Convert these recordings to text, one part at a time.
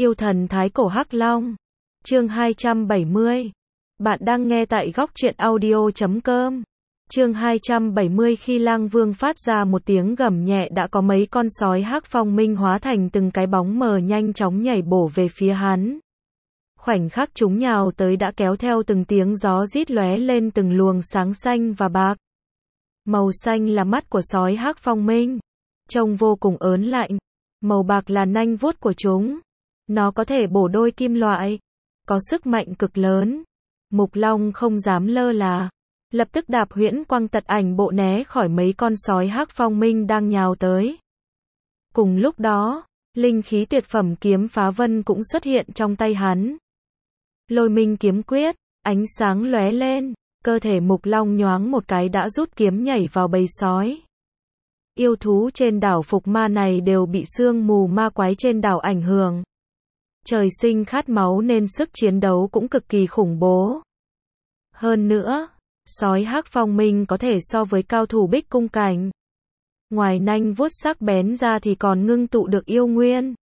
Yêu thần thái cổ Hắc Long. Chương 270. Bạn đang nghe tại góc truyện audio.com. Chương 270. Khi Lang Vương phát ra một tiếng gầm nhẹ, đã có mấy con sói hắc phong minh hóa thành từng cái bóng mờ nhanh chóng nhảy bổ về phía hắn. Khoảnh khắc chúng nhào tới đã kéo theo từng tiếng gió rít lóe lên từng luồng sáng xanh và bạc. Màu xanh là mắt của sói hắc phong minh, trông vô cùng ớn lạnh. Màu bạc là nanh vuốt của chúng. Nó có thể bổ đôi kim loại, có sức mạnh cực lớn. Mục Long không dám lơ là, lập tức đạp huyễn quang tật ảnh bộ né khỏi mấy con sói hắc phong minh đang nhào tới. Cùng lúc đó, linh khí tuyệt phẩm kiếm phá vân cũng xuất hiện trong tay hắn. Lôi minh kiếm quyết, ánh sáng lóe lên, cơ thể Mục Long nhoáng một cái đã rút kiếm nhảy vào bầy sói. Yêu thú trên đảo Phục Ma này đều bị sương mù ma quái trên đảo ảnh hưởng. Trời sinh khát máu nên sức chiến đấu cũng cực kỳ khủng bố. Hơn nữa, sói hắc phong minh có thể so với cao thủ bích cung cảnh. Ngoài nanh vuốt sắc bén ra thì còn ngưng tụ được yêu nguyên.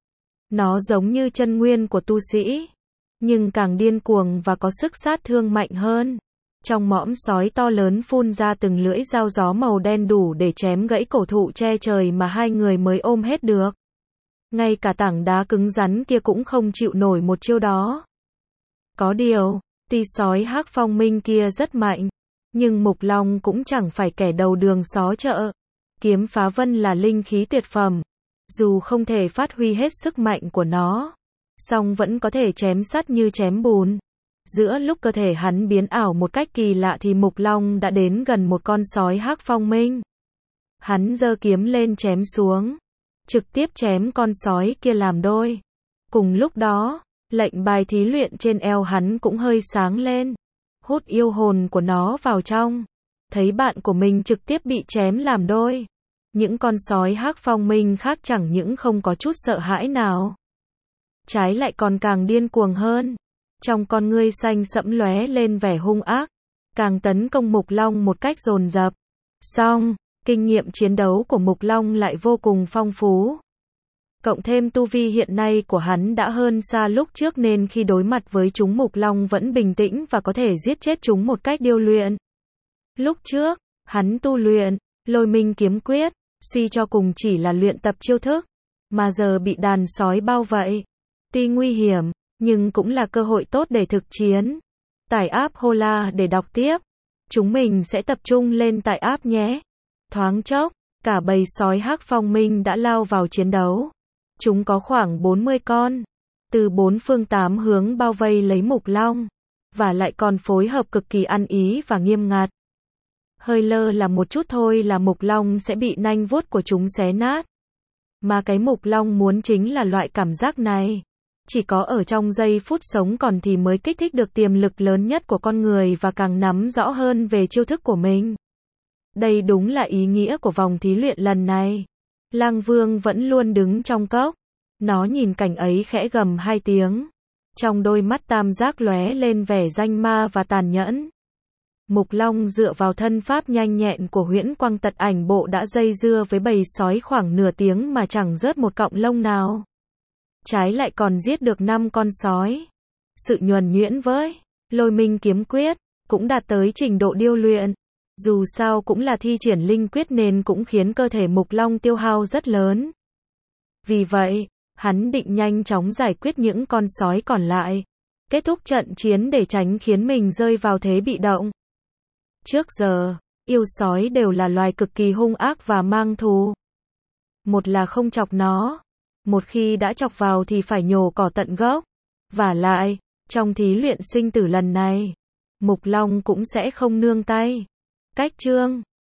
Nó giống như chân nguyên của tu sĩ, nhưng càng điên cuồng và có sức sát thương mạnh hơn. Trong mõm sói to lớn phun ra từng lưỡi dao gió màu đen đủ để chém gãy cổ thụ che trời mà hai người mới ôm hết được. Ngay cả tảng đá cứng rắn kia cũng không chịu nổi một chiêu đó. Có điều, tuy sói hắc phong minh kia rất mạnh, nhưng Mục Long cũng chẳng phải kẻ đầu đường xó chợ. Kiếm phá vân là linh khí tuyệt phẩm, dù không thể phát huy hết sức mạnh của nó, song vẫn có thể chém sắt như chém bùn. Giữa lúc cơ thể hắn biến ảo một cách kỳ lạ thì Mục Long đã đến gần một con sói hắc phong minh. Hắn giơ kiếm lên chém xuống, trực tiếp chém con sói kia làm đôi. Cùng lúc đó, lệnh bài thí luyện trên eo hắn cũng hơi sáng lên, hút yêu hồn của nó vào trong. Thấy bạn của mình trực tiếp bị chém làm đôi, những con sói hắc phong minh khác chẳng những không có chút sợ hãi nào, trái lại còn càng điên cuồng hơn. Trong con ngươi xanh sẫm lóe lên vẻ hung ác, càng tấn công Mục Long một cách dồn dập. Song, kinh nghiệm chiến đấu của Mục Long lại vô cùng phong phú. Cộng thêm tu vi hiện nay của hắn đã hơn xa lúc trước nên khi đối mặt với chúng Mục Long vẫn bình tĩnh và có thể giết chết chúng một cách điêu luyện. Lúc trước, hắn tu luyện Lôi Minh kiếm quyết, suy cho cùng chỉ là luyện tập chiêu thức, mà giờ bị đàn sói bao vây. Tuy nguy hiểm, nhưng cũng là cơ hội tốt để thực chiến. Tải app Hola để đọc tiếp. Chúng mình sẽ tập trung lên tải app nhé. Thoáng chốc, cả bầy sói hắc phong minh đã lao vào chiến đấu. Chúng có khoảng 40 con, từ 4 phương 8 hướng bao vây lấy Mục Long, và lại còn phối hợp cực kỳ ăn ý và nghiêm ngặt. Hơi lơ là một chút thôi là Mục Long sẽ bị nanh vuốt của chúng xé nát. Mà cái Mục Long muốn chính là loại cảm giác này. Chỉ có ở trong giây phút sống còn thì mới kích thích được tiềm lực lớn nhất của con người và càng nắm rõ hơn về chiêu thức của mình. Đây đúng là ý nghĩa của vòng thí luyện lần này. Lang Vương vẫn luôn đứng trong cốc. Nó nhìn cảnh ấy khẽ gầm hai tiếng. Trong đôi mắt tam giác lóe lên vẻ danh ma và tàn nhẫn. Mục Long dựa vào thân pháp nhanh nhẹn của huyễn quang tật ảnh bộ đã dây dưa với bầy sói khoảng nửa tiếng mà chẳng rớt một cọng lông nào. Trái lại còn giết được 5 con sói. Sự nhuần nhuyễn với Lôi Minh kiếm quyết cũng đạt tới trình độ điêu luyện. Dù sao cũng là thi triển linh quyết nên cũng khiến cơ thể Mục Long tiêu hao rất lớn. Vì vậy, hắn định nhanh chóng giải quyết những con sói còn lại, kết thúc trận chiến để tránh khiến mình rơi vào thế bị động. Trước giờ, yêu sói đều là loài cực kỳ hung ác và mang thù. Một là không chọc nó, một khi đã chọc vào thì phải nhổ cỏ tận gốc. Vả lại, trong thí luyện sinh tử lần này, Mục Long cũng sẽ không nương tay. Cách chương